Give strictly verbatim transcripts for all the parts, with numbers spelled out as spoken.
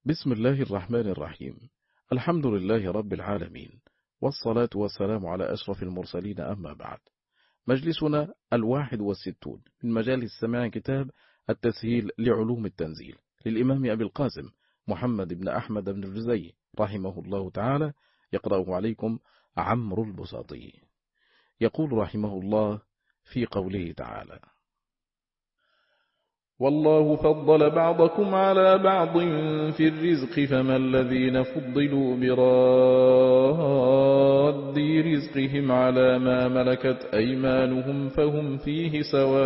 بسم الله الرحمن الرحيم. الحمد لله رب العالمين، والصلاة والسلام على أشرف المرسلين، أما بعد. مجلسنا الواحد والستون من مجالس سماع كتاب التسهيل لعلوم التنزيل للإمام أبي القاسم محمد بن أحمد بن الجزي رحمه الله تعالى، يقرأه عليكم عمرو البساطي. يقول رحمه الله في قوله تعالى: والله فضل بعضكم على بعض في الرزق، فما الذين فضلوا براد رزقهم على ما ملكت أيمانهم فهم فيه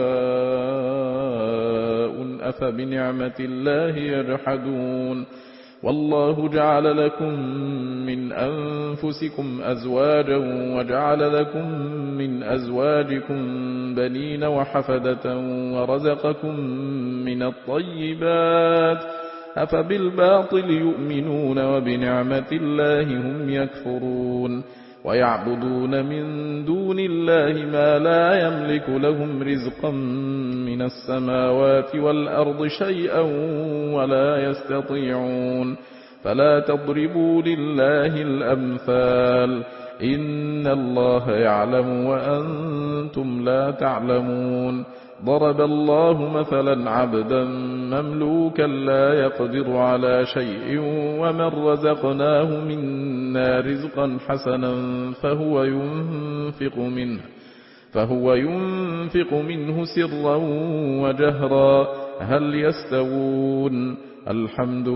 سواء أفبنعمة الله يجحدون. والله جعل لكم من أنفسكم أزواجا وجعل لكم من أزواجكم بنين وحفدة ورزقكم من الطيبات، أفبالباطل يؤمنون وبنعمة الله هم يكفرون. ويعبدون من دون الله ما لا يملك لهم رزقا من السماوات والأرض شيئا ولا يستطيعون. فلا تضربوا لله الأمثال، إن الله يعلم وأنتم لا تعلمون. ضرب الله مثلا عبدا مملوكا لا يقدر على شيء ومن رزقناه منا رزقا حسنا فهو ينفق منه فهو ينفق منه سرا وجهرا هل يستوون؟ الحمد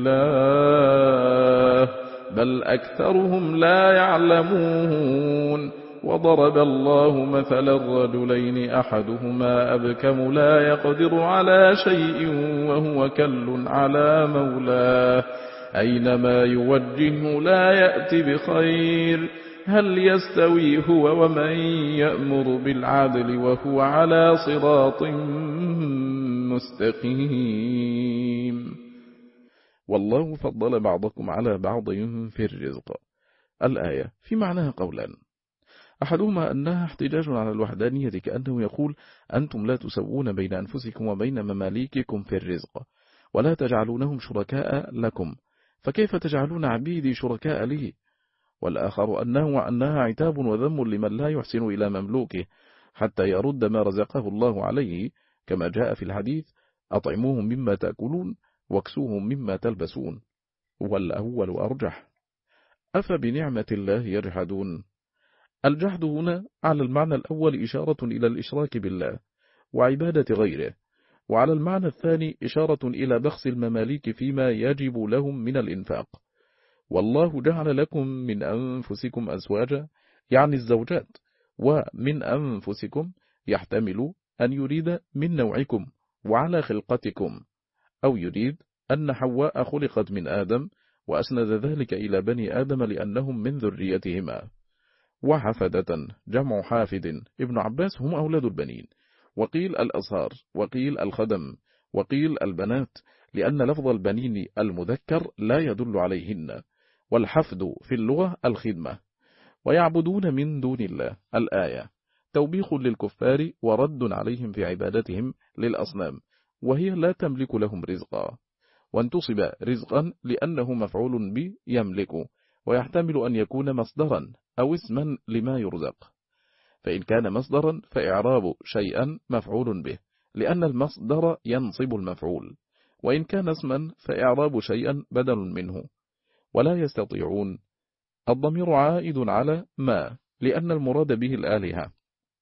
لله بل أكثرهم لا يعلمون. وضرب الله مثلا رجلين أحدهما أبكم لا يقدر على شيء وهو كل على مولاه أينما يوجهه لا يأتي بخير هل يستوي هو ومن يأمر بالعدل وهو على صراط مستقيم. والله فضل بعضكم على بعض في الرزق. الآية في معناها قولان: أحدهما أنها احتجاج على الوحدانية، كأنه يقول: أنتم لا تسوون بين أنفسكم وبين مماليككم في الرزق، ولا تجعلونهم شركاء لكم، فكيف تجعلون عبيدي شركاء لي؟ والآخر أنه أنها عتاب وذم لمن لا يحسن إلى مملوكه حتى يرد ما رزقه الله عليه، كما جاء في الحديث: أطعموهم مما تأكلون واكسوهم مما تلبسون. والأول أرجح. أفبنعمة الله يجحدون؟ الجحد هنا على المعنى الأول إشارة إلى الإشراك بالله وعبادة غيره، وعلى المعنى الثاني إشارة إلى بخس المماليك فيما يجب لهم من الإنفاق. والله جعل لكم من أنفسكم أزواجا، يعني الزوجات، ومن أنفسكم يحتمل أن يريد من نوعكم وعلى خلقتكم، أو يريد أن حواء خلقت من آدم وأسند ذلك إلى بني آدم لأنهم من ذريتهما. وحفدة جمع حافد، ابن عباس هم أولاد البنين، وقيل الأصهار، وقيل الخدم، وقيل البنات، لأن لفظ البنين المذكر لا يدل عليهن، والحفد في اللغة الخدمة. ويعبدون من دون الله. الآية توبيخ للكفار ورد عليهم في عبادتهم للأصنام، وهي لا تملك لهم رزقا، وانتصب رزقا لأنه مفعول به يملك، ويحتمل أن يكون مصدرا أو اسما لما يرزق. فإن كان مصدرا فإعراب شيئا مفعول به، لأن المصدر ينصب المفعول، وإن كان اسما فإعراب شيئا بدل منه. ولا يستطيعون الضمير عائد على ما، لأن المراد به الآلهة،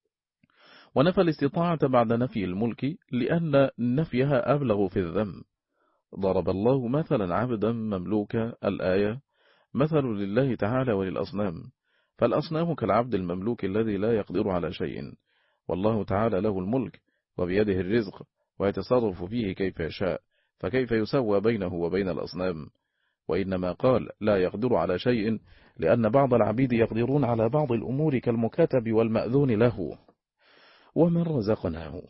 ونفى الاستطاعة بعد نفي الملك لأن نفيها أبلغ في الذم. ضرب الله مثلا عبدا مملوكا. الآية مثل لله تعالى وللأصنام، فالأصنام كالعبد المملوك الذي لا يقدر على شيء، والله تعالى له الملك وبيده الرزق ويتصرف فيه كيف يشاء، فكيف يسوى بينه وبين الأصنام؟ وإنما قال لا يقدر على شيء لأن بعض العبيد يقدرون على بعض الأمور كالمكاتب والمأذون له. ومن رزقناه،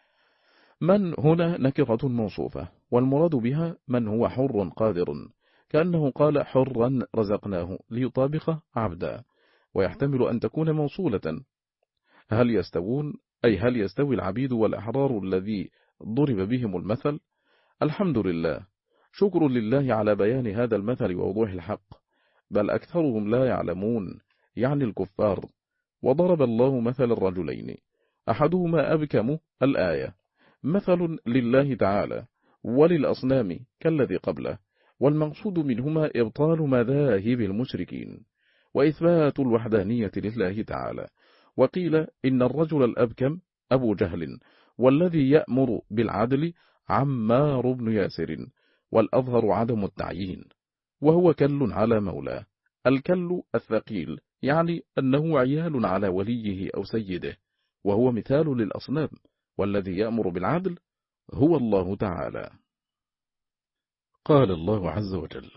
من هنا نكرة موصوفة، والمراد بها من هو حر قادر، كأنه قال حرا رزقناه ليطابق عبدا، ويحتمل أن تكون موصولة. هل يستوون؟ أي هل يستوي العبيد والأحرار الذي ضرب بهم المثل؟ الحمد لله، شكر لله على بيان هذا المثل ووضوح الحق، بل أكثرهم لا يعلمون، يعني الكفار. وضرب الله مثل الرجلين أحدهما أبكم الآية، مثل لله تعالى وللأصنام كالذي قبله، والمقصود منهما إبطال مذاهب المشركين وإثبات الوحدانية لله تعالى. وقيل إن الرجل الأبكم أبو جهل، والذي يأمر بالعدل عمار بن ياسر، والأظهر عدم التعيين، وهو كل على مولاه. الكل الثقيل يعني أنه عيال على وليه أو سيده، وهو مثال للأصنام، والذي يأمر بالعدل هو الله تعالى. قال الله عز وجل: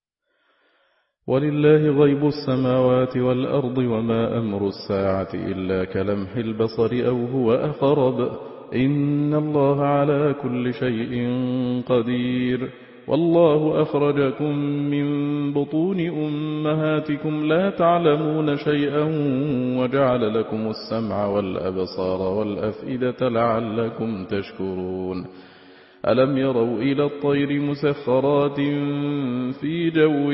ولله غيب السماوات والأرض وما أمر الساعة إلا كلمح البصر أو هو أقرب إن الله على كل شيء قدير. والله أخرجكم من بطون أمهاتكم لا تعلمون شيئا وجعل لكم السمع والأبصار والأفئدة لعلكم تشكرون. ألم يروا إلى الطير مسخرات في جو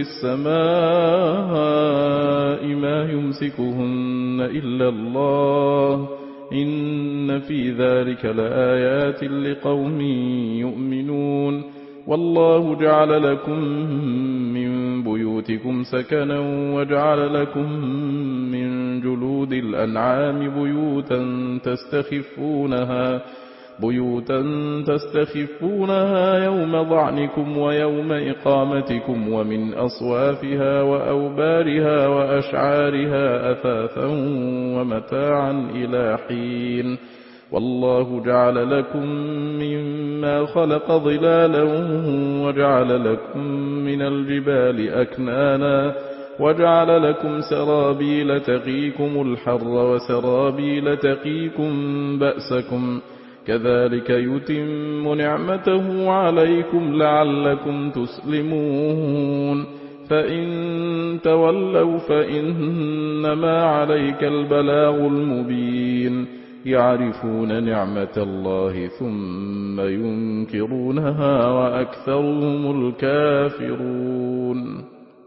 السماء ما يمسكهن إلا الله إن في ذلك لآيات لقوم يؤمنون. والله جعل لكم من بيوتكم سكنا وجعل لكم من جلود الأنعام بيوتا تستخفونها بيوتا تستخفونها يوم ضعنكم ويوم إقامتكم ومن أصوافها وأوبارها وأشعارها أثاثا ومتاعا إلى حين. والله جعل لكم مما خلق ظلالا وجعل لكم من الجبال أكنانا وجعل لكم سرابيل تقيكم الحر وسرابيل تقيكم بأسكم كذلك يتم نعمته عليكم لعلكم تسلمون. فإن تولوا فإنما عليك البلاغ المبين. يعرفون نعمة الله ثم ينكرونها وأكثرهم الكافرون.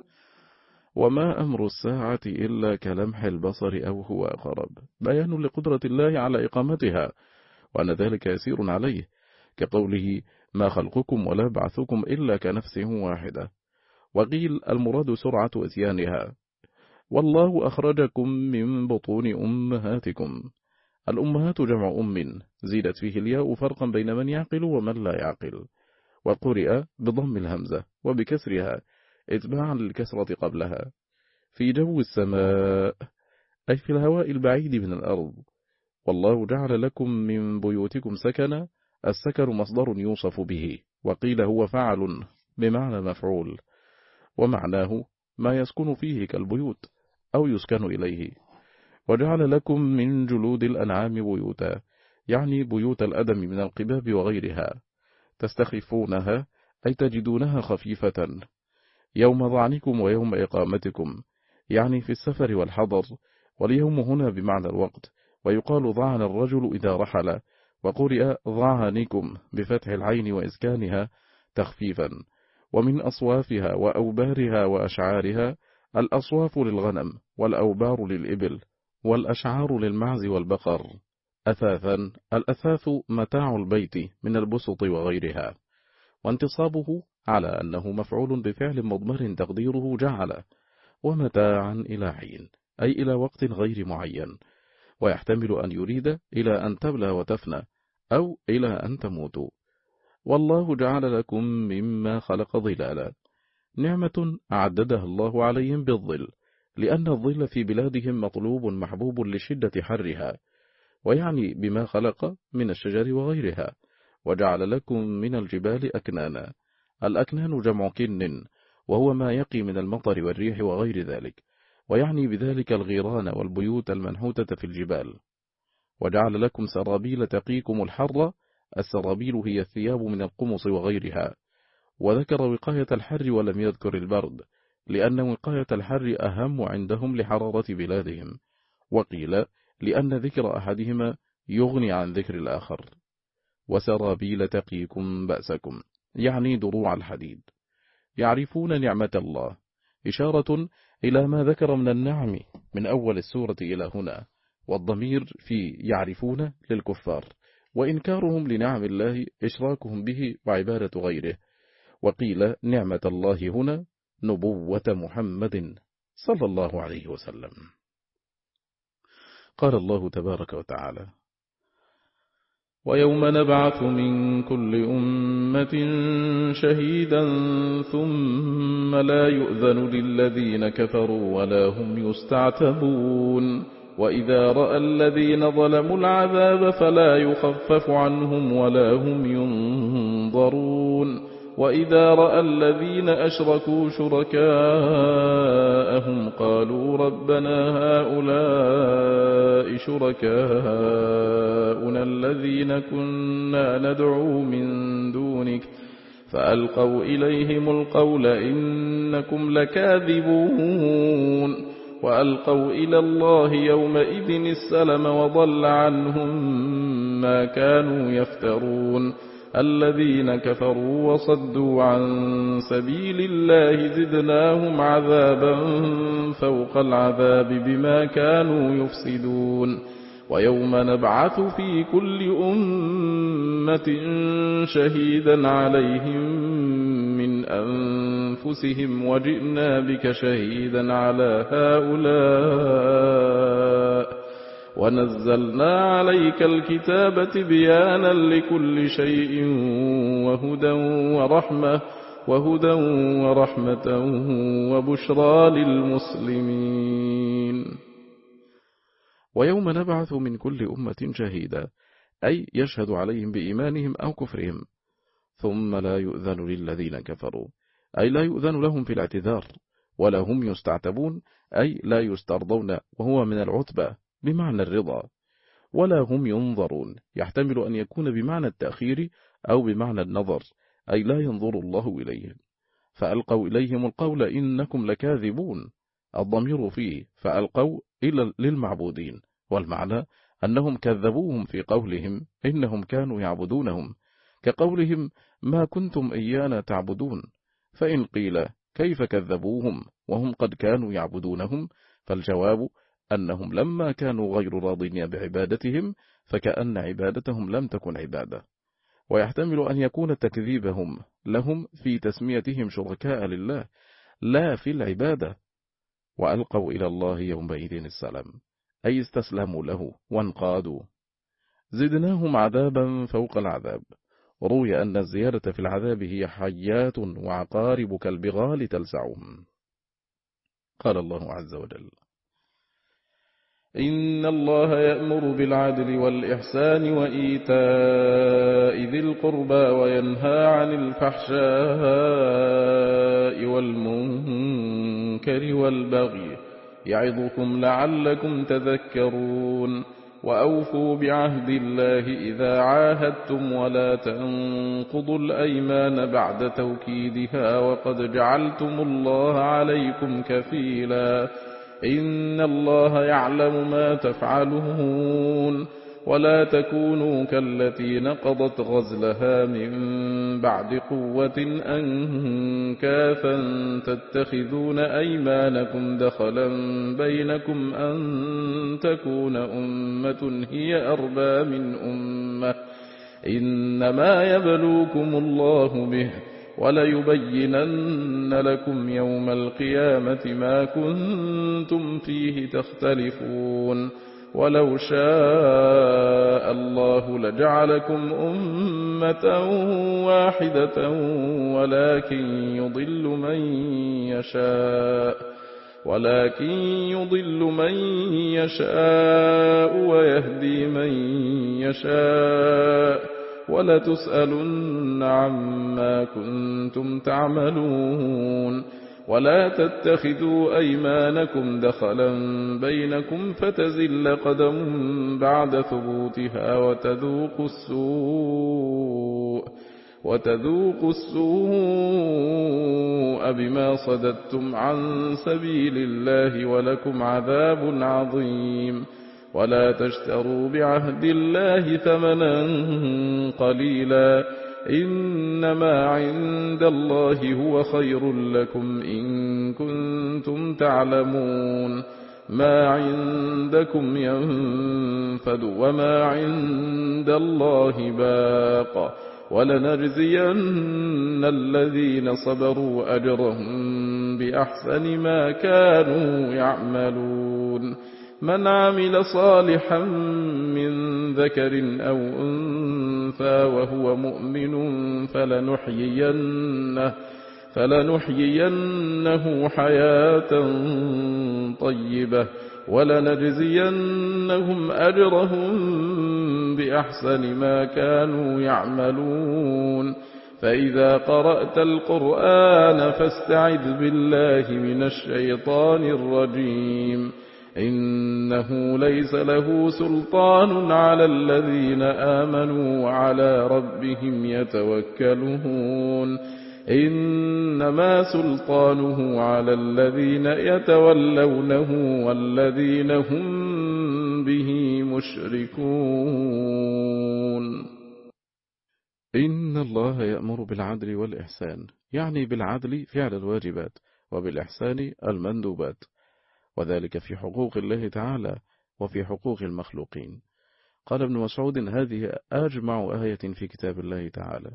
وما أمر الساعة إلا كلمح البصر أو هو أقرب، بيان لقدرة الله على إقامتها، وأن ذلك يسير عليه، كقوله: ما خلقكم ولا بعثكم إلا كنفس واحدة. وقيل المراد سرعة أتيانها. والله أخرجكم من بطون أمهاتكم. الأمهات جمع أم، زيدت فيه الياء فرقا بين من يعقل ومن لا يعقل، وقرئ بضم الهمزة وبكسرها اتباعا للكسرة قبلها. في جو السماء أي في الهواء البعيد من الأرض. والله جعل لكم من بيوتكم سكنا. السكن مصدر يوصف به، وقيل هو فعل بمعنى مفعول، ومعناه ما يسكن فيه كالبيوت أو يسكن إليه. وجعل لكم من جلود الأنعام بيوتا، يعني بيوت الأدم من القباب وغيرها، تستخفونها أي تجدونها خفيفة يوم ضعنكم ويوم إقامتكم، يعني في السفر والحضر. واليوم هنا بمعنى الوقت، ويقال ضعن الرجل إذا رحل، وقرئ ضعنكم بفتح العين وإسكانها تخفيفا. ومن أصوافها وأوبارها وأشعارها. الأصواف للغنم، والأوبار للإبل، والأشعار للمعز والبقر. أثاثا، الأثاث متاع البيت من البسط وغيرها، وانتصابه على أنه مفعول بفعل مضمر تقديره جعل. ومتاعا إلى حين أي إلى وقت غير معين، ويحتمل أن يريد إلى أن تبلى وتفنى أو إلى أن تموتوا. والله جعل لكم مما خلق ظلالا، نعمة أعددها الله عليهم بالظل، لأن الظل في بلادهم مطلوب محبوب لشدة حرها، ويعني بما خلق من الشجر وغيرها. وجعل لكم من الجبال أكنانا. الأكنان جمع كن، وهو ما يقي من المطر والريح وغير ذلك، ويعني بذلك الغيران والبيوت المنحوتة في الجبال. وجعل لكم سرابيل تقيكم الحر. السرابيل هي الثياب من القمص وغيرها، وذكر وقاية الحر ولم يذكر البرد، لأن وقاية الحر أهم عندهم لحرارة بلادهم، وقيل لأن ذكر أحدهما يغني عن ذكر الآخر. وسرابيل تقيكم بأسكم، يعني دروع الحديد. يعرفون نعمة الله، إشارة إلى ما ذكر من النعم من أول السورة إلى هنا، والضمير في يعرفون للكفار، وإنكارهم لنعم الله إشراكهم به وعبادة غيره. وقيل نعمة الله هنا نبوة محمد صلى الله عليه وسلم. قال الله تبارك وتعالى: ويوم نبعث من كل أمة شهيدا ثم لا يؤذن للذين كفروا ولا هم يستعتبون وإذا رأى الذين ظلموا العذاب فلا يخفف عنهم ولا هم ينظرون وإذا رأى الذين أشركوا شركاءهم قالوا ربنا هؤلاء شركاؤنا الذين كنا ندعو من دونك فألقوا إليهم القول إنكم لكاذبون وألقوا إلى الله يومئذ السلم وضل عنهم ما كانوا يفترون الذين كفروا وصدوا عن سبيل الله زدناهم عذابا فوق العذاب بما كانوا يفسدون ويوم نبعث في كل أمة شهيدا عليهم من أنفسهم وجئنا بك شهيدا على هؤلاء ونزلنا عليك الكتاب تبيانا لكل شيء وهدى ورحمة وهدى ورحمة وبشرى للمسلمين. ويوم نبعث من كل أمة شهيدا، أي يشهد عليهم بإيمانهم أو كفرهم، ثم لا يؤذن للذين كفروا، أي لا يؤذن لهم في الاعتذار، ولا هم يستعتبون، أي لا يسترضون، وهو من العتبة بمعنى الرضا، ولا هم ينظرون، يحتمل أن يكون بمعنى التأخير أو بمعنى النظر، أي لا ينظر الله إليهم. فألقوا إليهم القول إنكم لكاذبون، الضمير فيه فألقوا إلى للمعبودين، والمعنى أنهم كذبوهم في قولهم إنهم كانوا يعبدونهم، كقولهم ما كنتم إيانا تعبدون. فإن قيل كيف كذبوهم وهم قد كانوا يعبدونهم، فالجواب أنهم لما كانوا غير راضين بعبادتهم فكأن عبادتهم لم تكن عبادة. ويحتمل أن يكون تكذيبهم لهم في تسميتهم شركاء لله لا في العبادة. وألقوا إلى الله يومئذ السلام، أي استسلموا له وانقادوا. زدناهم عذابا فوق العذاب، روي أن الزيادة في العذاب هي حيات وعقارب كالبغال تلسعهم. قال الله عز وجل: إن الله يأمر بالعدل والإحسان وإيتاء ذي القربى وينهى عن الفحشاء والمنكر والبغي يعظكم لعلكم تذكرون وأوفوا بعهد الله إذا عاهدتم ولا تنقضوا الأيمان بعد توكيدها وقد جعلتم الله عليكم كفيلا إن الله يعلم ما تفعلون ولا تكونوا كالتي نقضت غزلها من بعد قوة أنكاثا تتخذون أيمانكم دخلا بينكم أن تكون أمة هي أربى من أمة إنما يبلوكم الله به وليبينن لكم يوم القيامة ما كنتم فيه تختلفون ولو شاء الله لجعلكم أمة واحدة ولكن يضل من يشاء ولكن يضل من يشاء ويهدي من يشاء ولتسألن عما كنتم تعملون ولا تتخذوا أيمانكم دخلا بينكم فتزل قدم بعد ثبوتها وتذوقوا السوء وتذوقوا السوء بما صددتم عن سبيل الله ولكم عذاب عظيم ولا تشتروا بعهد الله ثمنا قليلا إنما عند الله هو خير لكم إن كنتم تعلمون ما عندكم ينفد وما عند الله باق ولنجزين الذين صبروا أجرهم بأحسن ما كانوا يعملون من عمل صالحا من ذكر أو أنثى وهو مؤمن فلنحيينه, فلنحيينه حياة طيبة ولنجزينهم أجرهم بأحسن ما كانوا يعملون فإذا قرأت القرآن فاستعذ بالله من الشيطان الرجيم إنه ليس له سلطان على الذين آمنوا وعلى ربهم يتوكلون إنما سلطانه على الذين يتولونه والذين هم به مشركون. إن الله يأمر بالعدل والإحسان، يعني بالعدل فعل الواجبات وبالإحسان المندوبات، وذلك في حقوق الله تعالى وفي حقوق المخلوقين. قال ابن مسعود: هذه أجمع آية في كتاب الله تعالى.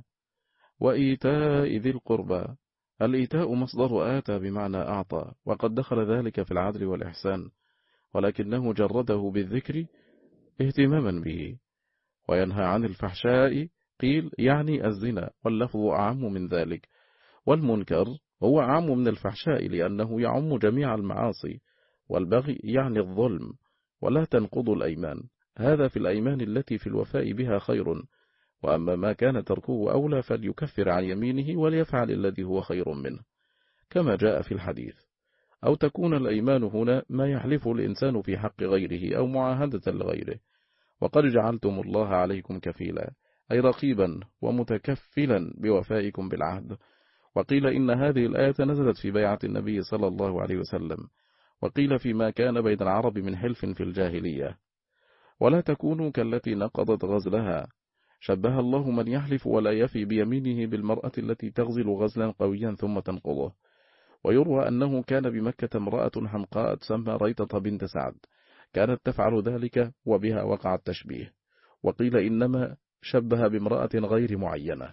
وإيتاء ذي القربى، الإيتاء مصدر آتى بمعنى أعطى، وقد دخل ذلك في العدل والإحسان، ولكنه جرده بالذكر اهتماما به. وينهى عن الفحشاء قيل يعني الزنا، واللفظ أعم من ذلك. والمنكر هو أعم من الفحشاء لأنه يعم جميع المعاصي. والبغي يعني الظلم. ولا تنقضوا الأيمان، هذا في الأيمان التي في الوفاء بها خير، وأما ما كان تركه أولى فليكفر عن يمينه وليفعل الذي هو خير منه، كما جاء في الحديث. أو تكون الأيمان هنا ما يحلف الإنسان في حق غيره أو معاهدة لغيره. وقد جعلتم الله عليكم كفيلا، أي رقيبا ومتكفلا بوفائكم بالعهد. وقيل إن هذه الآية نزلت في بيعة النبي صلى الله عليه وسلم، وقيل فيما كان بين العرب من حلف في الجاهلية. ولا تكونوا كالتي نقضت غزلها، شبه الله من يحلف ولا يفي بيمينه بالمرأة التي تغزل غزلا قويا ثم تنقضه. ويروى أنه كان بمكة امرأة حمقاء تسمى ريطة بنت سعد، كانت تفعل ذلك وبها وقع التشبيه. وقيل إنما شبه بامرأة غير معينة.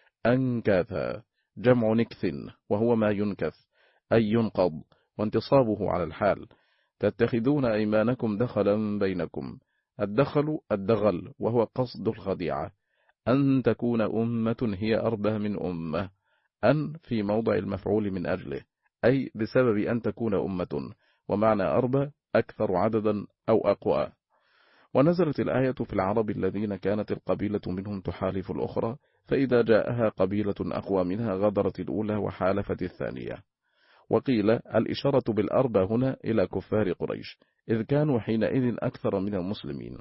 أنكاثا جمع نكث، وهو ما ينكث أي ينقض، وانتصابه على الحال. تتخذون أيمانكم دخلا بينكم، الدخل الدغل، وهو قصد الخديعة. أن تكون أمة هي أربى من أمة، أن في موضع المفعول من أجله، أي بسبب أن تكون أمة، ومعنى أربى أكثر عددا أو أقوى. ونزلت الآية في العرب الذين كانت القبيلة منهم تحالف الأخرى، فإذا جاءها قبيلة أقوى منها غدرت الأولى وحالفت الثانية. وقيل الإشارة بالأربى هنا إلى كفار قريش، إذ كانوا حينئذ أكثر من المسلمين.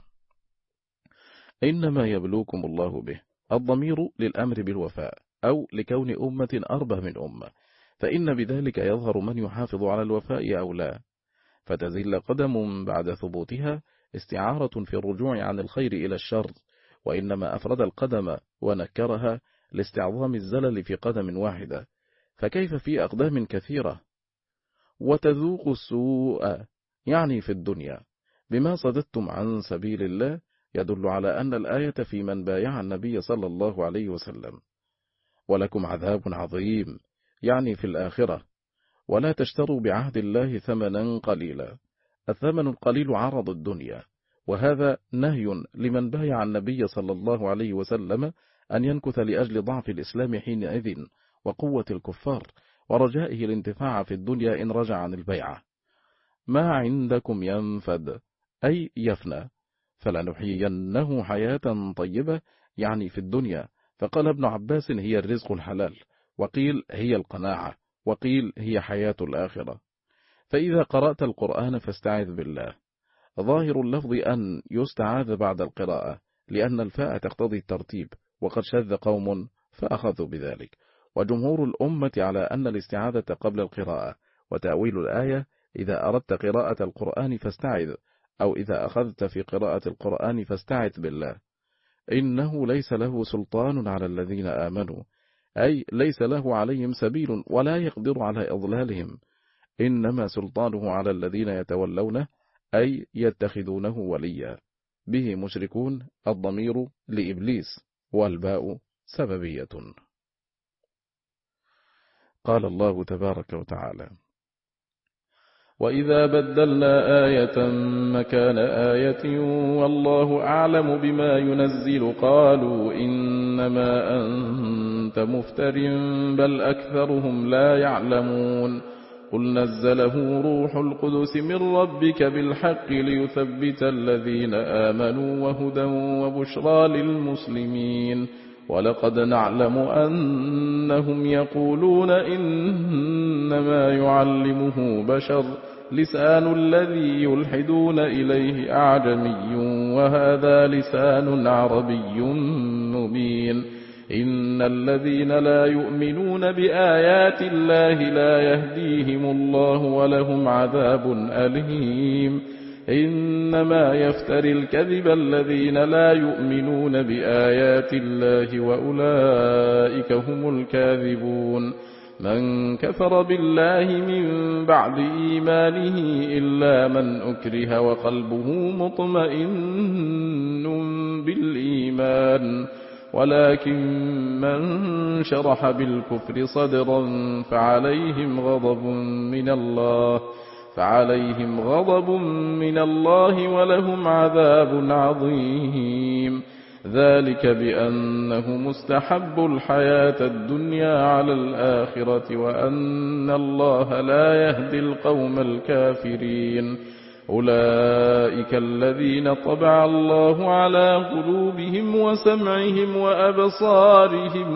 إنما يبلوكم الله به، الضمير للأمر بالوفاء، أو لكون أمة أربى من أمة، فإن بذلك يظهر من يحافظ على الوفاء أو لا. فتزل قدم بعد ثبوتها استعارة في الرجوع عن الخير إلى الشر، وإنما أفرد القدم ونكرها لاستعظام الزلل في قدم واحدة، فكيف في أقدام كثيرة. وتذوق السوء يعني في الدنيا بما صددتم عن سبيل الله، يدل على أن الآية في من بايع النبي صلى الله عليه وسلم. ولكم عذاب عظيم يعني في الآخرة. ولا تشتروا بعهد الله ثمنا قليلا، الثمن القليل عرض الدنيا، وهذا نهي لمن بايع النبي صلى الله عليه وسلم أن ينكث لأجل ضعف الإسلام حينئذ وقوة الكفار، ورجائه الانتفاع في الدنيا إن رجع عن البيعة. ما عندكم ينفد أي يفنى، فلنحيينه حياة طيبة يعني في الدنيا. فقال ابن عباس هي الرزق الحلال، وقيل هي القناعة، وقيل هي حياة الآخرة. فإذا قرأت القرآن فاستعذ بالله. ظاهر اللفظ أن يستعاذ بعد القراءة، لأن الفاء تقتضي الترتيب، وقد شذ قوم فأخذوا بذلك. وجمهور الأمة على أن الاستعاذة قبل القراءة. وتأويل الآية: إذا أردت قراءة القرآن فاستعذ، أو إذا أخذت في قراءة القرآن فاستعذ بالله. إنه ليس له سلطان على الذين آمنوا، أي ليس له عليهم سبيل ولا يقدر على إضلالهم، إنما سلطانه على الذين يتولونه، أي يتخذونه وليا. به مشركون، الضمير لإبليس، والباء سببية. قال الله تبارك وتعالى: وإذا بدلنا آية مكان آية والله أعلم بما ينزل قالوا إنما أنت مفتر بل أكثرهم لا يعلمون. قل نزله روح القدس من ربك بالحق ليثبت الذين آمنوا وهدى وبشرى للمسلمين. ولقد نعلم أنهم يقولون إنما يعلمه بشر لسان الذي يلحدون إليه أعجمي وهذا لسان عربي مبين. إن الذين لا يؤمنون بآيات الله لا يهديهم الله ولهم عذاب أليم. إنما يفتري الكذب الذين لا يؤمنون بآيات الله وأولئك هم الكاذبون. من كفر بالله من بعد إيمانه إلا من أكره وقلبه مطمئن بالإيمان، ولكن من شرح بالكفر صدرا فعليهم غضب من الله فعليهم غضب من الله ولهم عذاب عظيم. ذلك بأنه مستحب الحياة الدنيا على الآخرة وأن الله لا يهدي القوم الكافرين. أولئك الذين طبع الله على قلوبهم وسمعهم وأبصارهم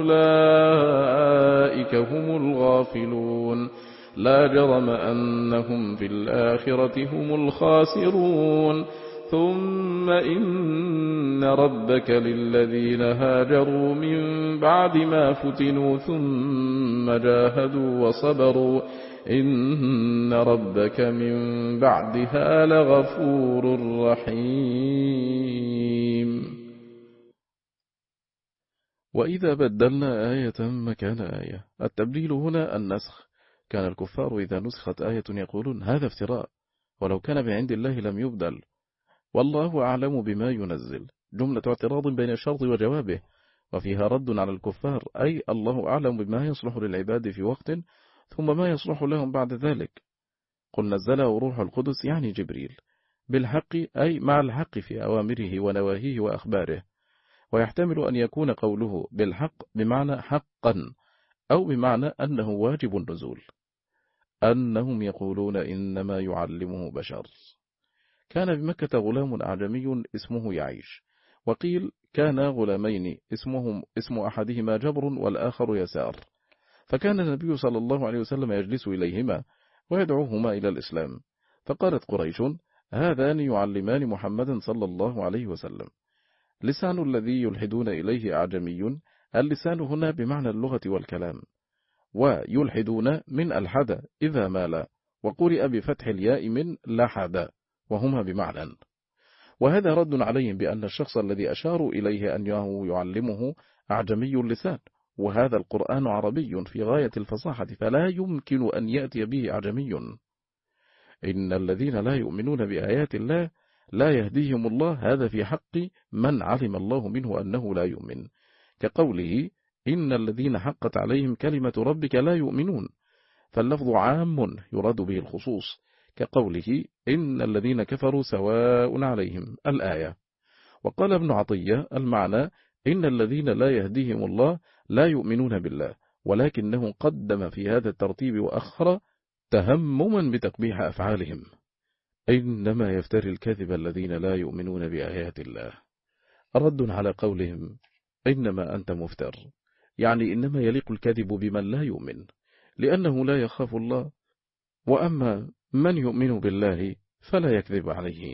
وأولئك هم الغافلون. لا جرم أنهم في الآخرة هم الخاسرون. ثم إن ربك للذين هاجروا من بعد ما فتنوا ثم جاهدوا وصبروا إن ربك من بعدها لغفور رحيم. وإذا بدلنا آية مكان آية، التبديل هنا النسخ. كان الكفار إذا نسخت آية يقولون هذا افتراء، ولو كان بعند الله لم يبدل. والله أعلم بما ينزل، جملة اعتراض بين الشرط وجوابه، وفيها رد على الكفار، أي الله أعلم بما يصلح للعباد في وقت ثم ما يصلح لهم بعد ذلك. قل نزله روح القدس يعني جبريل، بالحق أي مع الحق في أوامره ونواهيه وأخباره، ويحتمل أن يكون قوله بالحق بمعنى حقا أو بمعنى أنه واجب النزول. أنهم يقولون إنما يعلمه بشر. كان بمكة غلام أعجمي اسمه يعيش، وقيل كان غلامين اسمهم اسم أحدهما جبر والآخر يسار، فكان النبي صلى الله عليه وسلم يجلس إليهما ويدعوهما إلى الإسلام، فقالت قريش هذان يعلمان محمدا صلى الله عليه وسلم. لسان الذي يلحدون إليه أعجمي، اللسان هنا بمعنى اللغة والكلام، ويلحدون من الحد إذا مال، وقرئ بفتح الياء من لحد، وهما بمعنى. وهذا رد عليهم بأن الشخص الذي أشاروا إليه أنه يعلمه أعجمي اللسان، وهذا القرآن عربي في غاية الفصاحة، فلا يمكن أن يأتي به أعجمي. إن الذين لا يؤمنون بآيات الله لا يهديهم الله، هذا في حق من علم الله منه أنه لا يؤمن، كقوله إن الذين حقت عليهم كلمة ربك لا يؤمنون، فاللفظ عام يراد به الخصوص، كقوله إن الذين كفروا سواء عليهم الآية. وقال ابن عطية المعنى إن الذين لا يهديهم الله لا يؤمنون بالله، ولكنه قدم في هذا الترتيب وأخر تهمما بتقبيح أفعالهم. إنما يفتري الكذب الذين لا يؤمنون بآيات الله. رد على قولهم إنما أنت مفتر، يعني إنما يليق الكذب بمن لا يؤمن، لأنه لا يخاف الله، وأما من يؤمن بالله فلا يكذب عليه،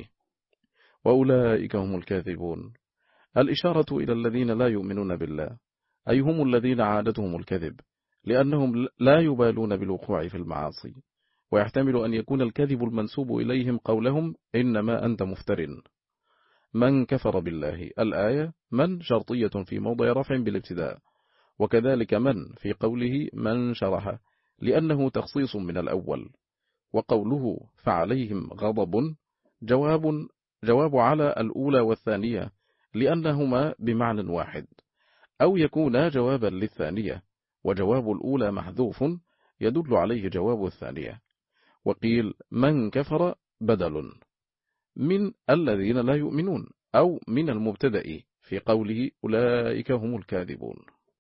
وأولئك هم الكاذبون. الإشارة إلى الذين لا يؤمنون بالله، أي هم الذين عادتهم الكذب، لأنهم لا يبالون بالوقوع في المعاصي. ويحتمل أن يكون الكذب المنسوب إليهم قولهم إنما أنت مفتر. من كفر بالله. الآية من شرطية في موضع رفع بالابتداء، وكذلك من في قوله من شرح لأنه تخصيص من الأول. وقوله فعليهم غضب جواب جواب على الأولى والثانية لأنهما بمعنى واحد، أو يكون جوابا للثانية وجواب الأولى محذوف يدل عليه جواب الثانية. وقيل من كفر بدل من الذين لا يؤمنون أو من المبتدأ في قوله أولئك هم الكاذبون،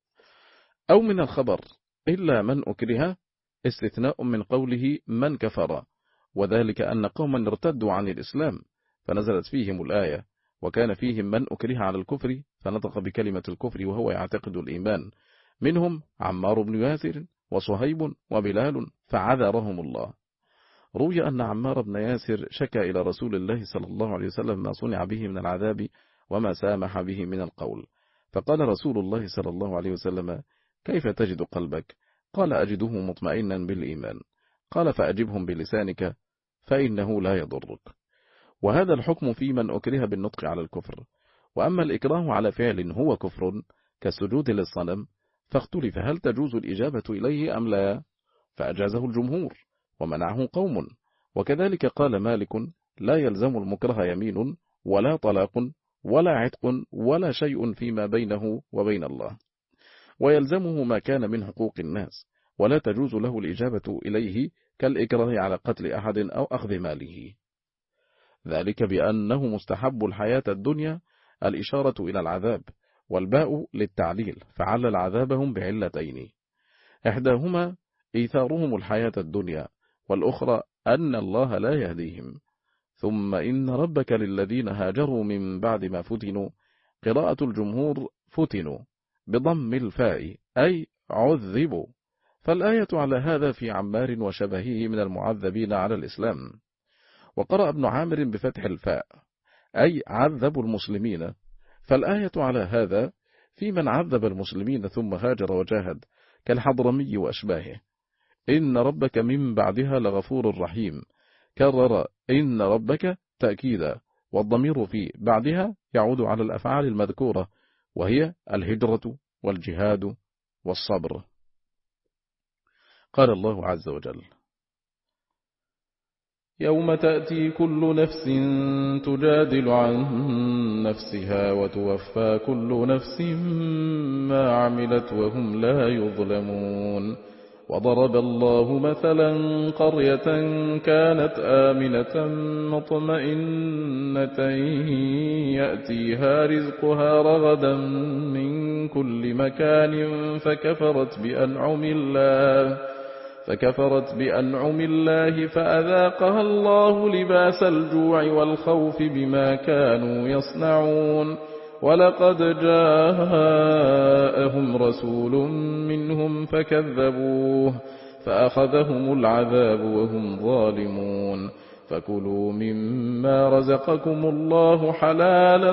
أو من الخبر إلا من أكره استثناء من قوله من كفر، وذلك أن قوما ارتدوا عن الإسلام فنزلت فيهم الآية وكان فيهم من أكره على الكفر فنطق بكلمة الكفر وهو يعتقد الإيمان، منهم عمار بن ياسر وصهيب وبلال فعذرهم الله. روي أن عمار بن ياسر شكى إلى رسول الله صلى الله عليه وسلم ما صنع به من العذاب وما سامح به من القول، فقال رسول الله صلى الله عليه وسلم كيف تجد قلبك؟ قال أجده مطمئنا بالإيمان. قال فأجبهم بلسانك فإنه لا يضرك. وهذا الحكم في من أكره بالنطق على الكفر. وأما الإكراه على فعل هو كفر كالسجود للصنم فاختلف هل تجوز الإجابة إليه أم لا، فأجازه الجمهور ومنعه قوم. وكذلك قال مالك لا يلزم المكره يمين ولا طلاق ولا عتق ولا شيء فيما بينه وبين الله، ويلزمه ما كان من حقوق الناس، ولا تجوز له الإجابة إليه كالإكراه على قتل أحد أو أخذ ماله، ذلك بأنه مستحب الحياة الدنيا الإشارة إلى العذاب، والباء للتعليل فعلل عذابهم بعلتين، إحداهما إيثارهم الحياة الدنيا، والأخرى أن الله لا يهديهم. ثم إن ربك للذين هاجروا من بعد ما فتنوا، قراءة الجمهور فتنوا بضم الفاء أي عذبوا، فالآية على هذا في عمار وشبهه من المعذبين على الإسلام. وقرأ ابن عامر بفتح الفاء أي عذبوا المسلمين، فالآية على هذا في من عذب المسلمين ثم هاجر وجاهد كالحضرمي وأشباهه. إن ربك من بعدها لغفور رحيم، كرر إن ربك تأكيدا، والضمير في بعدها يعود على الأفعال المذكورة وهي الهجرة والجهاد والصبر. قال الله عز وجل يوم تأتي كل نفس تجادل عن نفسها وتوفى كل نفس ما عملت وهم لا يظلمون. وضرب الله مثلا قرية كانت آمنة مطمئنة يأتيها رزقها رغدا من كل مكان فكفرت بأنعم الله فكفرت بأنعم الله فأذاقها الله لباس الجوع والخوف بما كانوا يصنعون. ولقد جاءهم رسول منهم فكذبوه فأخذهم العذاب وهم ظالمون. فكلوا مما رزقكم الله حلالا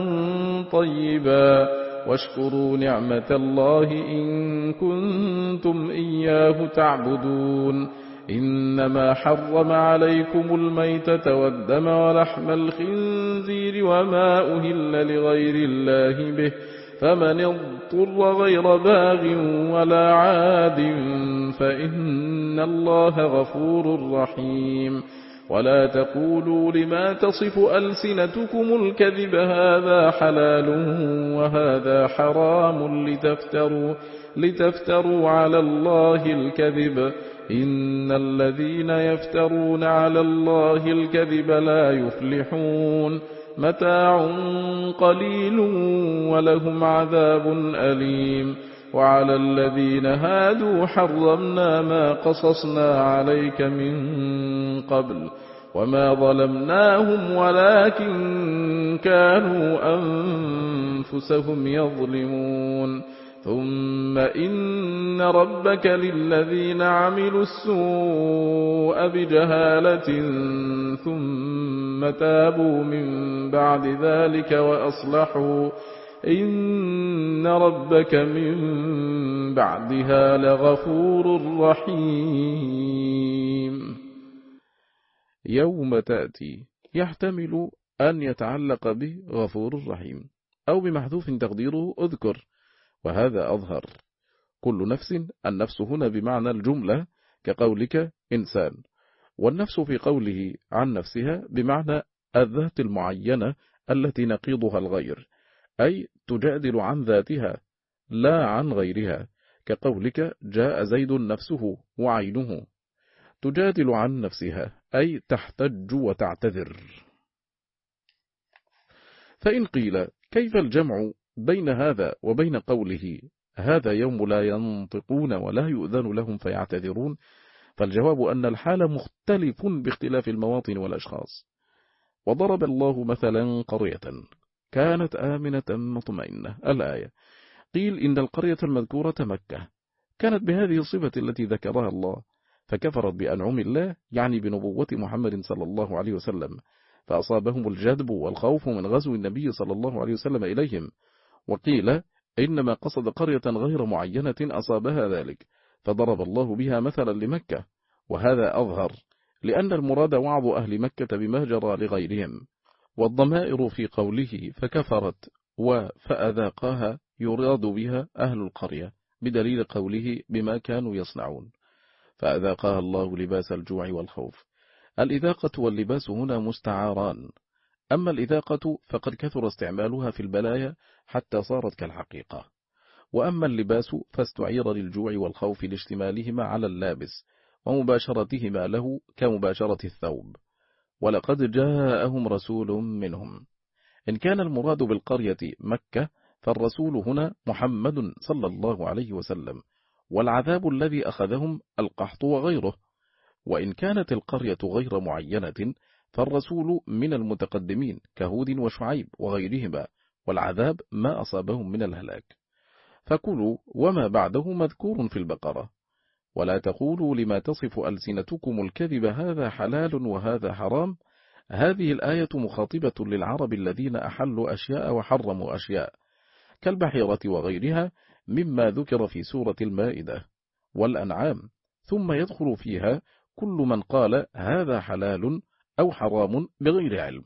طيبا واشكروا نعمة الله إن كنتم إياه تعبدون. إنما حرم عليكم الميتة والدم ولحم الخنزير وما أهل لغير الله به، فمن اضطر غير باغ ولا عاد فإن الله غفور رحيم. ولا تقولوا لما تصف ألسنتكم الكذب هذا حلال وهذا حرام لتفتروا, لتفتروا على الله الكذب إن الذين يفترون على الله الكذب لا يفلحون. متاع قليل ولهم عذاب أليم. وعلى الذين هادوا حرمنا ما قصصنا عليك من قبل وما ظلمناهم ولكن كانوا أنفسهم يظلمون. ثم إن ربك للذين عملوا السوء بجهالة ثم تابوا من بعد ذلك وأصلحوا إن ربك من بعدها لغفور رحيم. يوم تأتي يحتمل أن يتعلق به غفور رحيم، أو بمحذوف تقديره أذكر، وهذا أظهر. كل نفس، النفس هنا بمعنى الجملة كقولك إنسان، والنفس في قوله عن نفسها بمعنى الذات المعينة التي نقيضها الغير، أي تجادل عن ذاتها لا عن غيرها، كقولك جاء زيد نفسه وعينه. تجادل عن نفسها أي تحتج وتعتذر. فإن قيل كيف الجمع بين هذا وبين قوله هذا يوم لا ينطقون ولا يؤذن لهم فيعتذرون، فالجواب أن الحال مختلف باختلاف المواطن والأشخاص. وضرب الله مثلا قرية كانت آمنة مطمئنة، الآية. قيل إن القرية المذكورة مكة كانت بهذه الصفة التي ذكرها الله، فكفرت بأنعم الله يعني بنبوة محمد صلى الله عليه وسلم، فأصابهم الجدب والخوف من غزو النبي صلى الله عليه وسلم إليهم. وقيل إنما قصد قرية غير معينة أصابها ذلك، فضرب الله بها مثلا لمكة، وهذا أظهر، لأن المراد وعظ أهل مكة بما جرى لغيرهم. والضمائر في قوله فكفرت وفأذاقها يراد بها أهل القرية، بدليل قوله بما كانوا يصنعون، فأذاقها الله لباس الجوع والخوف. الإذاقة واللباس هنا مستعاران، أما الإذاقة فقد كثر استعمالها في البلايا حتى صارت كالحقيقة، وأما اللباس فاستعير للجوع والخوف لاشتمالهما على اللابس ومباشرتهما له كمباشرة الثوب. ولقد جاءهم رسول منهم. إن كان المراد بالقرية مكة فالرسول هنا محمد صلى الله عليه وسلم، والعذاب الذي أخذهم القحط وغيره. وإن كانت القرية غير معينة فالرسول من المتقدمين كهود وشعيب وغيرهما، والعذاب ما أصابهم من الهلاك. فكلوا وما بعده مذكور في البقرة. ولا تقولوا لما تصف ألسنتكم الكذب هذا حلال وهذا حرام. هذه الآية مخاطبة للعرب الذين أحلوا أشياء وحرموا أشياء كالبحيرة وغيرها مما ذكر في سورة المائدة والأنعام، ثم يدخل فيها كل من قال هذا حلال أو حرام بغير علم.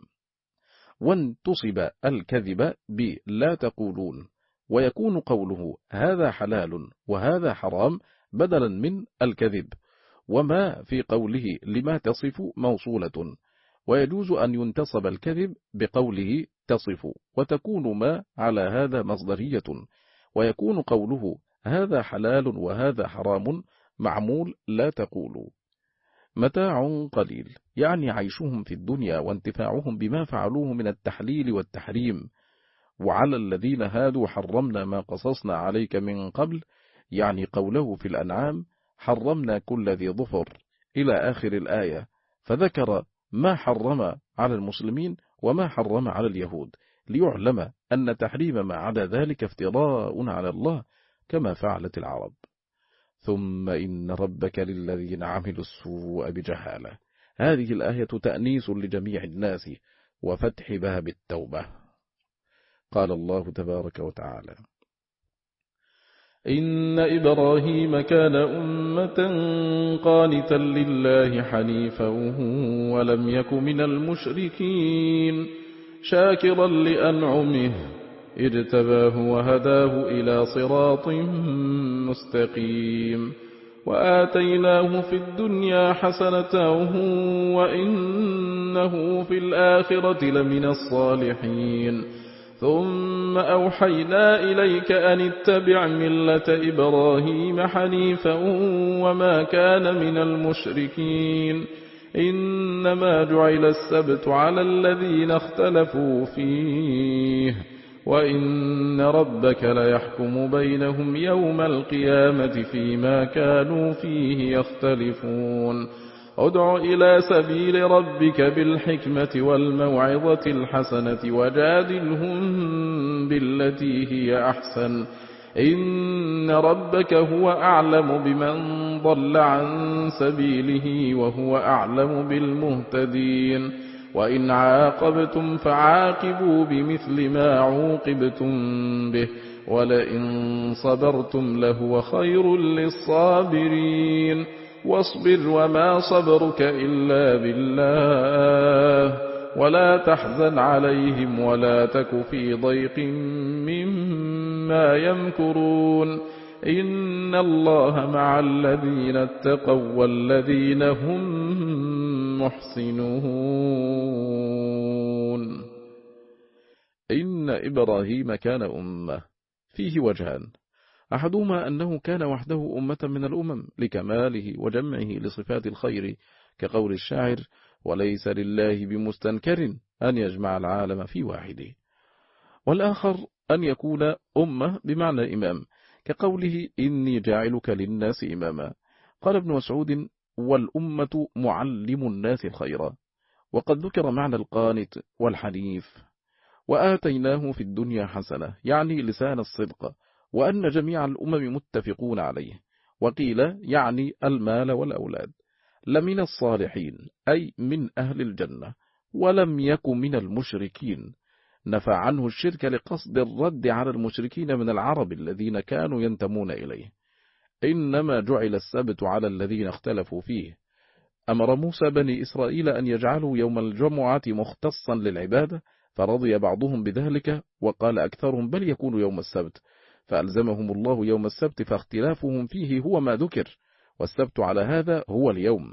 وانتصب الكذب بلا تقولون، ويكون قوله هذا حلال وهذا حرام بدلا من الكذب، وما في قوله لما تصف موصولة، ويجوز أن ينتصب الكذب بقوله تصف، وتكون ما على هذا مصدرية، ويكون قوله هذا حلال وهذا حرام معمول لا تقولوا. متاع قليل يعني عيشهم في الدنيا وانتفاعهم بما فعلوه من التحليل والتحريم. وعلى الذين هادوا حرمنا ما قصصنا عليك من قبل، يعني قوله في الأنعام حرمنا كل ذي ظفر إلى آخر الآية، فذكر ما حرم على المسلمين وما حرم على اليهود، ليعلم أن تحريم ما عدا ذلك افتراء على الله كما فعلت العرب. ثم إن ربك للذين عملوا السوء بجهالة. هذه الآية تأنيس لجميع الناس وفتح باب التوبة. قال الله تبارك وتعالى: إن إبراهيم كان أمة قانتا لله حنيفا ولم يك من المشركين شاكرا لأنعمه اجتباه وهداه إلى صراط مستقيم وآتيناه في الدنيا حسنة وإنه في الآخرة لمن الصالحين ثم أوحينا إليك أن اتبع ملة إبراهيم حنيفا وما كان من المشركين إنما جعل السبت على الذين اختلفوا فيه وإن ربك ليحكم بينهم يوم القيامة فيما كانوا فيه يختلفون ادع إلى سبيل ربك بالحكمة والموعظة الحسنة وجادلهم بالتي هي أحسن إن ربك هو أعلم بمن ضل عن سبيله وهو أعلم بالمهتدين وإن عاقبتم فعاقبوا بمثل ما عوقبتم به ولئن صبرتم لهو خير للصابرين واصبر وما صبرك إلا بالله ولا تحزن عليهم ولا تك في ضيق مما يمكرون إن الله مع الذين اتقوا والذين هم محسنون. إن إبراهيم كان أمة فيه وجهان، أحدهما أنه كان وحده أمة من الأمم لكماله وجمعه لصفات الخير كقول الشاعر: وليس لله بمستنكر أن يجمع العالم في واحده. والآخر أن يكون أمة بمعنى إمام كقوله: إني جاعلك للناس إماما. قال ابن مسعود: والأمة معلم الناس الخير. وقد ذكر معنى القانت والحنيف. وآتيناه في الدنيا حسنة يعني لسان الصدق، وأن جميع الأمم متفقون عليه. وقيل يعني المال والأولاد. لمن الصالحين أي من أهل الجنة، ولم يك من المشركين. نفى عنه الشرك لقصد الرد على المشركين من العرب الذين كانوا ينتمون إليه. إنما جعل السبت على الذين اختلفوا فيه. أمر موسى بني إسرائيل أن يجعلوا يوم الجمعة مختصا للعبادة، فرضي بعضهم بذلك وقال أكثرهم بل يكون يوم السبت، فألزمهم الله يوم السبت، فاختلافهم فيه هو ما ذكر، والسبت على هذا هو اليوم.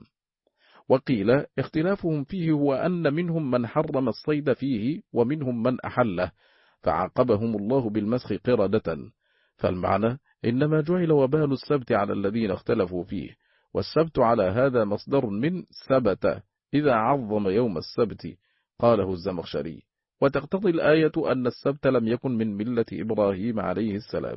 وقيل اختلافهم فيه هو أن منهم من حرم الصيد فيه ومنهم من أحله، فعاقبهم الله بالمسخ قردة. فالمعنى إنما جعل وبال السبت على الذين اختلفوا فيه، والسبت على هذا مصدر من ثبت إذا عظم يوم السبت، قاله الزمخشري. وتقتضي الآية أن السبت لم يكن من ملة إبراهيم عليه السلام.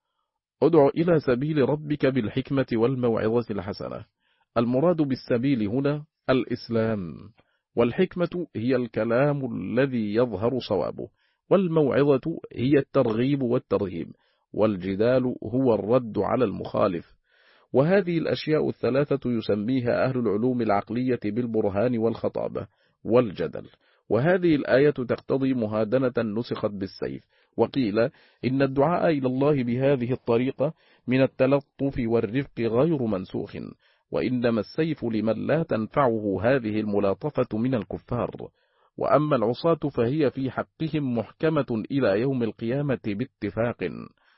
ادع إلى سبيل ربك بالحكمة والموعظة الحسنة. المراد بالسبيل هنا الإسلام، والحكمة هي الكلام الذي يظهر صوابه، والموعظة هي الترغيب والترهيب، والجدال هو الرد على المخالف. وهذه الأشياء الثلاثة يسميها أهل العلوم العقلية بالبرهان والخطابة والجدل. وهذه الآية تقتضي مهادنة نسخت بالسيف. وقيل إن الدعاء إلى الله بهذه الطريقة من التلطف والرفق غير منسوخ، وإنما السيف لمن لا تنفعه هذه الملاطفة من الكفار. وأما العصاة فهي في حقهم محكمة إلى يوم القيامة باتفاق.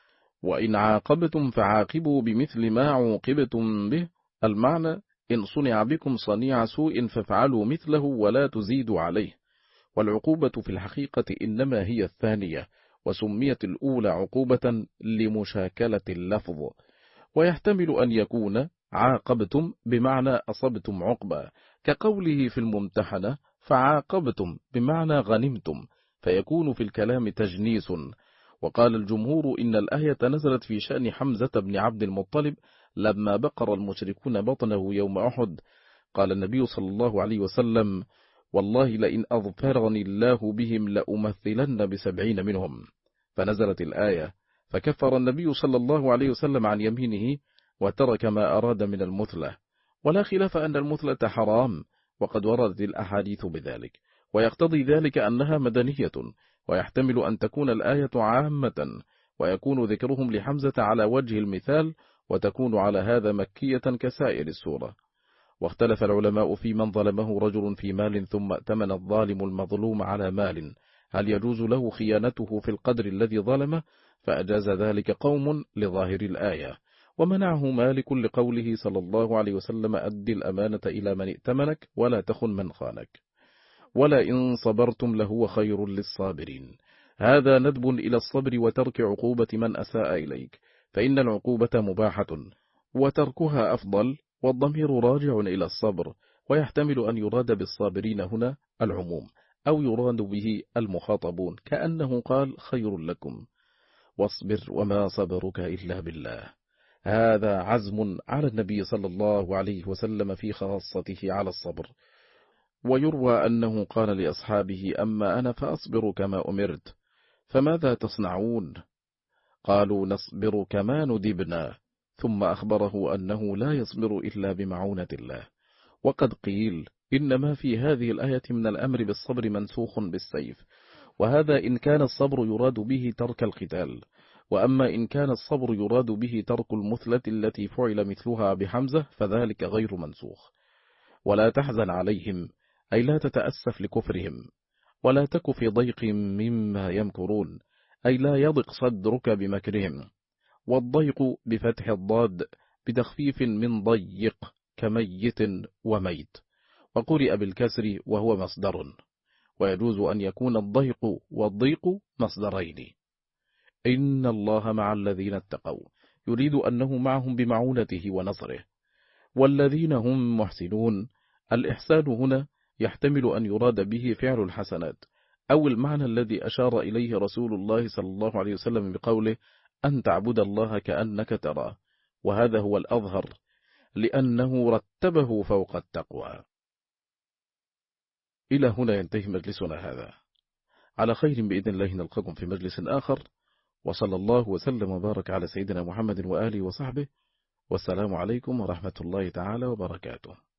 وإن عاقبتم فعاقبوا بمثل ما عوقبتم به. المعنى: إن صنع بكم صنيع سوء فافعلوا مثله ولا تزيدوا عليه. والعقوبة في الحقيقة إنما هي الثانية، وسميت الأولى عقوبة لمشاكلة اللفظ. ويحتمل أن يكون عاقبتم بمعنى أصبتم عقبة، كقوله في الممتحنة: فعاقبتم بمعنى غنمتم، فيكون في الكلام تجنيس. وقال الجمهور إن الآية نزلت في شأن حمزة بن عبد المطلب لما بقر المشركون بطنه يوم أحد. قال النبي صلى الله عليه وسلم: والله لئن أظفرني الله بهم لأمثلن بسبعين منهم. فنزلت الآية، فكفر النبي صلى الله عليه وسلم عن يمينه وترك ما أراد من المثلة. ولا خلاف أن المثلة حرام، وقد وردت الأحاديث بذلك، ويقتضي ذلك أنها مدنية. ويحتمل أن تكون الآية عامة، ويكون ذكرهم لحمزة على وجه المثال، وتكون على هذا مكية كسائر السورة. واختلف العلماء في من ظلمه رجل في مال ثم ائتمن الظالم المظلوم على مال، هل يجوز له خيانته في القدر الذي ظلمه؟ فأجاز ذلك قوم لظاهر الآية، ومنعه مالك لقوله صلى الله عليه وسلم: أد الأمانة إلى من ائتمنك ولا تخن من خانك. ولئن صبرتم لهو خير للصابرين. هذا ندب إلى الصبر وترك عقوبة من أساء إليك، فإن العقوبة مباحة وتركها أفضل، والضمير راجع إلى الصبر. ويحتمل أن يراد بالصابرين هنا العموم، أو يراد به المخاطبون، كأنه قال: خير لكم. واصبر وما صبرك إلا بالله. هذا عزم على النبي صلى الله عليه وسلم في خاصته على الصبر. ويروى أنه قال لأصحابه: أما أنا فأصبر كما أمرت، فماذا تصنعون؟ قالوا: نصبر كما ندبنا. ثم أخبره أنه لا يصبر إلا بمعونة الله. وقد قيل إنما في هذه الآية من الأمر بالصبر منسوخ بالسيف، وهذا إن كان الصبر يراد به ترك القتال. وأما إن كان الصبر يراد به ترك المثلة التي فعل مثلها بحمزة فذلك غير منسوخ. ولا تحزن عليهم، أي لا تتأسف لكفرهم، ولا تك في ضيق مما يمكرون، أي لا يضق صدرك بمكرهم. والضيق بفتح الضاد بتخفيف من ضيق كميت وميت، وقرئ بالكسر وهو مصدر، ويجوز أن يكون الضيق والضيق مصدرين. إن الله مع الذين اتقوا يريد أنه معهم بمعونته ونصره. والذين هم محسنون، الإحسان هنا يحتمل أن يراد به فعل الحسنات، أو المعنى الذي أشار إليه رسول الله صلى الله عليه وسلم بقوله أن تعبد الله كأنك تراه، وهذا هو الأظهر لأنه رتبه فوق التقوى. إلى هنا ينتهي مجلسنا هذا، على خير بإذن الله نلقاكم في مجلس آخر، وصلى الله وسلم وبارك على سيدنا محمد وآله وصحبه، والسلام عليكم ورحمة الله تعالى وبركاته.